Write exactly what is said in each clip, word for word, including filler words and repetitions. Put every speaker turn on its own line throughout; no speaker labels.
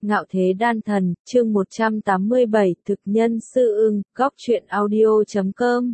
Ngạo Thế Đan Thần, chương một trăm tám mươi bảy, thực nhân sư ưng, góc truyện audio chấm com.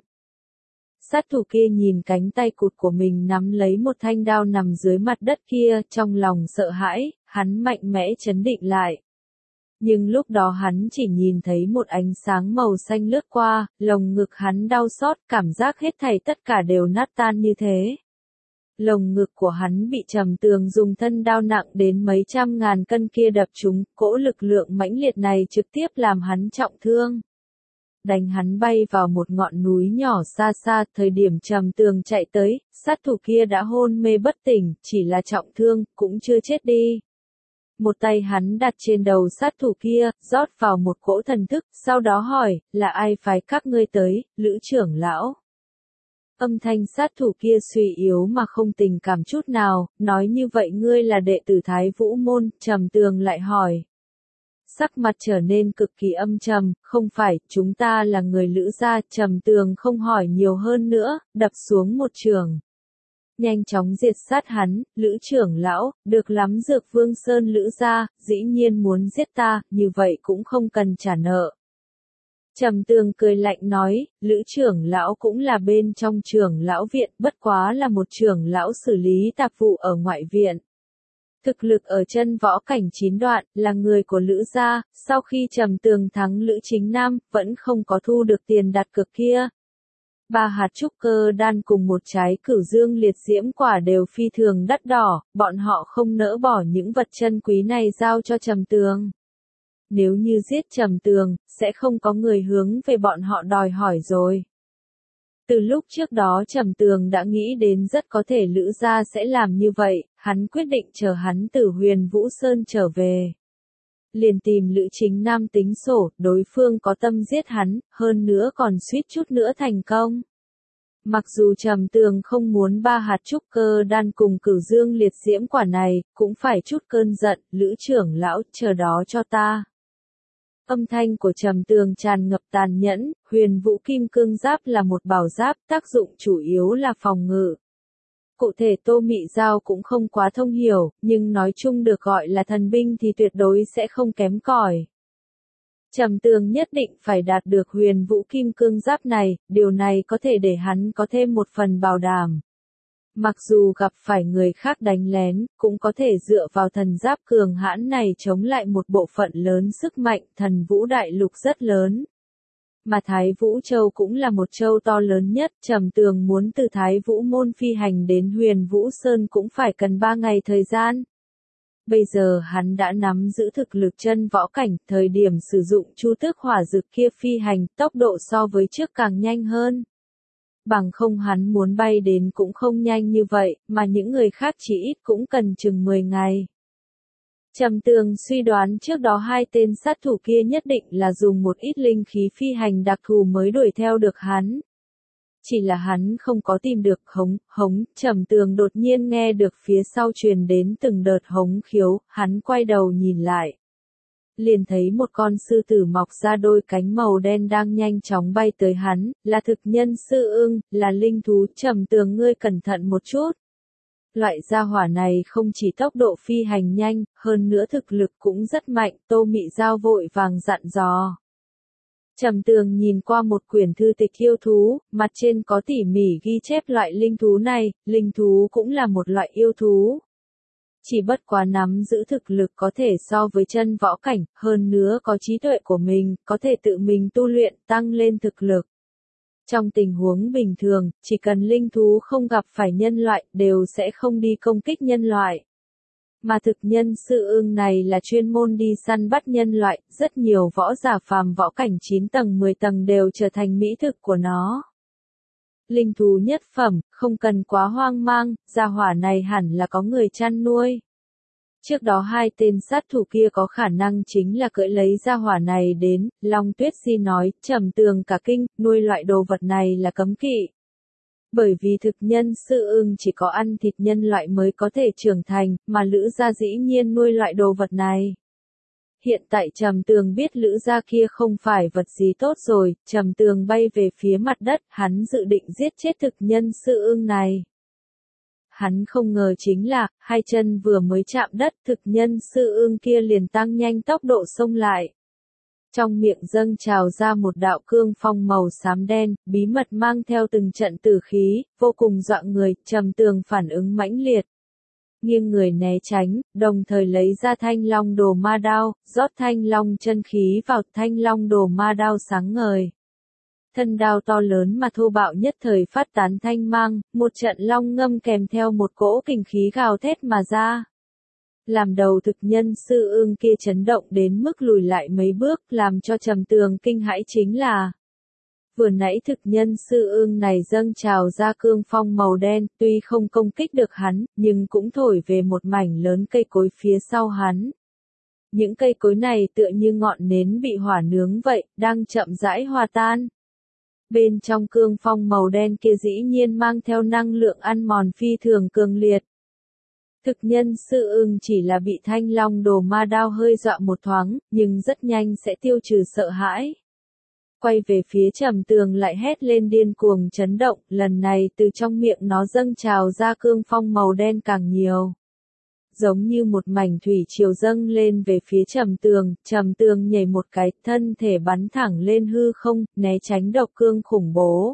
Sát thủ kia nhìn cánh tay cụt của mình nắm lấy một thanh đao nằm dưới mặt đất kia, trong lòng sợ hãi, hắn mạnh mẽ trấn định lại. Nhưng lúc đó hắn chỉ nhìn thấy một ánh sáng màu xanh lướt qua, lồng ngực hắn đau xót, cảm giác hết thảy tất cả đều nát tan như thế. Lồng ngực của hắn bị Trầm Tường dùng thân đao nặng đến mấy trăm ngàn cân kia đập trúng, cỗ lực lượng mãnh liệt này trực tiếp làm hắn trọng thương. Đánh hắn bay vào một ngọn núi nhỏ xa xa, thời điểm Trầm Tường chạy tới, sát thủ kia đã hôn mê bất tỉnh, chỉ là trọng thương, cũng chưa chết đi. Một tay hắn đặt trên đầu sát thủ kia, rót vào một cỗ thần thức, sau đó hỏi, là ai phái các ngươi tới, Lữ trưởng lão? Âm thanh sát thủ kia suy yếu mà không tình cảm chút nào, nói như vậy ngươi là đệ tử Thái Vũ môn, Trầm Tường lại hỏi. Sắc mặt trở nên cực kỳ âm trầm, không phải, chúng ta là người Lữ gia, Trầm Tường không hỏi nhiều hơn nữa, đập xuống một trường. Nhanh chóng diệt sát hắn, Lữ trưởng lão, được lắm Dược Vương Sơn Lữ gia, dĩ nhiên muốn giết ta, như vậy cũng không cần trả nợ. Trầm Tường cười lạnh nói, Lữ trưởng lão cũng là bên trong trưởng lão viện, bất quá là một trưởng lão xử lý tạp vụ ở ngoại viện. Thực lực ở chân võ cảnh chín đoạn, là người của Lữ gia, sau khi Trầm Tường thắng Lữ Chính Nam, vẫn không có thu được tiền đặt cược kia. Ba hạt trúc cơ đan cùng một trái cửu dương liệt diễm quả đều phi thường đắt đỏ, bọn họ không nỡ bỏ những vật chân quý này giao cho Trầm Tường. Nếu như giết Trầm Tường, sẽ không có người hướng về bọn họ đòi hỏi rồi. Từ lúc trước đó Trầm Tường đã nghĩ đến rất có thể Lữ gia sẽ làm như vậy, hắn quyết định chờ hắn từ Huyền Vũ Sơn trở về. Liền tìm Lữ Chính Nam tính sổ, đối phương có tâm giết hắn, hơn nữa còn suýt chút nữa thành công. Mặc dù Trầm Tường không muốn ba hạt trúc cơ đan cùng cửu dương liệt diễm quả này, cũng phải chút cơn giận, Lữ trưởng lão, chờ đó cho ta. Âm thanh của Trầm Tường tràn ngập tàn nhẫn, Huyền Vũ Kim Cương Giáp là một bảo giáp, tác dụng chủ yếu là phòng ngự. Cụ thể Tô Mị Giao cũng không quá thông hiểu, nhưng nói chung được gọi là thần binh thì tuyệt đối sẽ không kém cỏi. Trầm Tường nhất định phải đạt được Huyền Vũ Kim Cương Giáp này, điều này có thể để hắn có thêm một phần bảo đảm. Mặc dù gặp phải người khác đánh lén, cũng có thể dựa vào thần giáp cường hãn này chống lại một bộ phận lớn sức mạnh, thần vũ đại lục rất lớn. Mà Thái Vũ Châu cũng là một châu to lớn nhất, Trầm Tường muốn từ Thái Vũ môn phi hành đến Huyền Vũ Sơn cũng phải cần ba ngày thời gian. Bây giờ hắn đã nắm giữ thực lực chân võ cảnh, thời điểm sử dụng chu tước hỏa dược kia phi hành, tốc độ so với trước càng nhanh hơn. Bằng không hắn muốn bay đến cũng không nhanh như vậy, mà những người khác chỉ ít cũng cần chừng mười ngày. Trầm Tường suy đoán trước đó hai tên sát thủ kia nhất định là dùng một ít linh khí phi hành đặc thù mới đuổi theo được hắn. Chỉ là hắn không có tìm được hống, hống, Trầm Tường đột nhiên nghe được phía sau truyền đến từng đợt hống khiếu, hắn quay đầu nhìn lại. Liền thấy một con sư tử mọc ra đôi cánh màu đen đang nhanh chóng bay tới hắn, là thực nhân sư ưng, là linh thú, Trầm Tường ngươi cẩn thận một chút. Loại gia hỏa này không chỉ tốc độ phi hành nhanh, hơn nữa thực lực cũng rất mạnh, Tô Mị Giao vội vàng dặn dò. Trầm Tường nhìn qua một quyển thư tịch yêu thú, mặt trên có tỉ mỉ ghi chép loại linh thú này, linh thú cũng là một loại yêu thú. Chỉ bất quá nắm giữ thực lực có thể so với chân võ cảnh, hơn nữa có trí tuệ của mình, có thể tự mình tu luyện, tăng lên thực lực. Trong tình huống bình thường, chỉ cần linh thú không gặp phải nhân loại, đều sẽ không đi công kích nhân loại. Mà thực nhân sư ưng này là chuyên môn đi săn bắt nhân loại, rất nhiều võ giả phàm võ cảnh chín tầng mười tầng đều trở thành mỹ thực của nó. Linh thú nhất phẩm, không cần quá hoang mang, gia hỏa này hẳn là có người chăn nuôi. Trước đó hai tên sát thủ kia có khả năng chính là cưỡi lấy gia hỏa này đến, Long Tuyết Di nói, Trầm Tường cả kinh, nuôi loại đồ vật này là cấm kỵ. Bởi vì thực nhân sư ưng chỉ có ăn thịt nhân loại mới có thể trưởng thành, mà Lữ gia dĩ nhiên nuôi loại đồ vật này. Hiện tại Trầm Tường biết Lữ gia kia không phải vật gì tốt rồi, Trầm Tường bay về phía mặt đất, hắn dự định giết chết thực nhân sư ưng này. hắn không ngờ chính là, hai chân vừa mới chạm đất, thực nhân sư ưng kia liền tăng nhanh tốc độ xông lại. Trong miệng dâng trào ra một đạo cương phong màu xám đen, bí mật mang theo từng trận tử khí, vô cùng dọa người, Trầm Tường phản ứng mãnh liệt. Nghiêng người né tránh, đồng thời lấy ra thanh long đồ ma đao, rót thanh long chân khí vào thanh long đồ ma đao sáng ngời. Thân đao to lớn mà thô bạo nhất thời phát tán thanh mang, một trận long ngâm kèm theo một cỗ kình khí gào thét mà ra. Làm đầu thực nhân sư ưng kia chấn động đến mức lùi lại mấy bước, làm cho Trầm Tường kinh hãi chính là vừa nãy thực nhân sư ưng này dâng trào ra cương phong màu đen, tuy không công kích được hắn, nhưng cũng thổi về một mảnh lớn cây cối phía sau hắn. Những cây cối này tựa như ngọn nến bị hỏa nướng vậy, đang chậm rãi hòa tan. Bên trong cương phong màu đen kia dĩ nhiên mang theo năng lượng ăn mòn phi thường cường liệt. Thực nhân sư ưng chỉ là bị thanh long đồ ma đao hơi dọa một thoáng, nhưng rất nhanh sẽ tiêu trừ sợ hãi. Quay về phía Trầm Tường lại hét lên điên cuồng chấn động, lần này từ trong miệng nó dâng trào ra cương phong màu đen càng nhiều. Giống như một mảnh thủy triều dâng lên về phía Trầm Tường, Trầm Tường nhảy một cái, thân thể bắn thẳng lên hư không, né tránh độc cương khủng bố.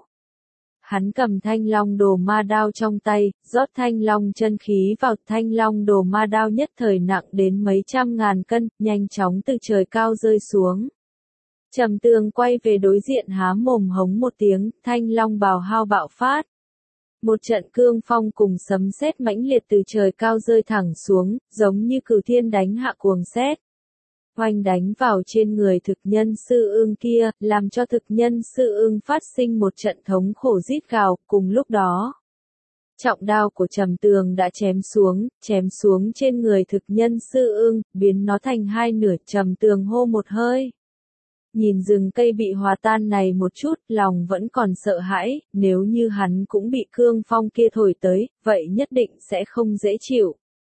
Hắn cầm thanh long đồ ma đao trong tay, rót thanh long chân khí vào, thanh long đồ ma đao nhất thời nặng đến mấy trăm ngàn cân, nhanh chóng từ trời cao rơi xuống. Trầm Tường quay về đối diện há mồm hống một tiếng, thanh long bào hao bạo phát. Một trận cương phong cùng sấm sét mãnh liệt từ trời cao rơi thẳng xuống, giống như cửu thiên đánh hạ cuồng sét. Oanh đánh vào trên người thực nhân sư ưng kia, làm cho thực nhân sư ưng phát sinh một trận thống khổ rít gào, cùng lúc đó. Trọng đao của Trầm Tường đã chém xuống, chém xuống trên người thực nhân sư ưng, biến nó thành hai nửa. Trầm Tường hô một hơi. Nhìn rừng cây bị hòa tan này một chút, lòng vẫn còn sợ hãi, nếu như hắn cũng bị cương phong kia thổi tới, vậy nhất định sẽ không dễ chịu.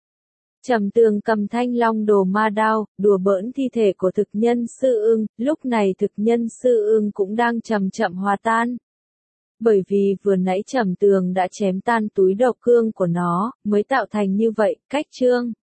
Trầm Tường cầm thanh long đồ ma đao, đùa bỡn thi thể của thực nhân sư ưng, lúc này thực nhân sư ưng cũng đang chậm chậm hòa tan. Bởi vì vừa nãy Trầm Tường đã chém tan túi độc cương của nó, mới tạo thành như vậy, cách chương.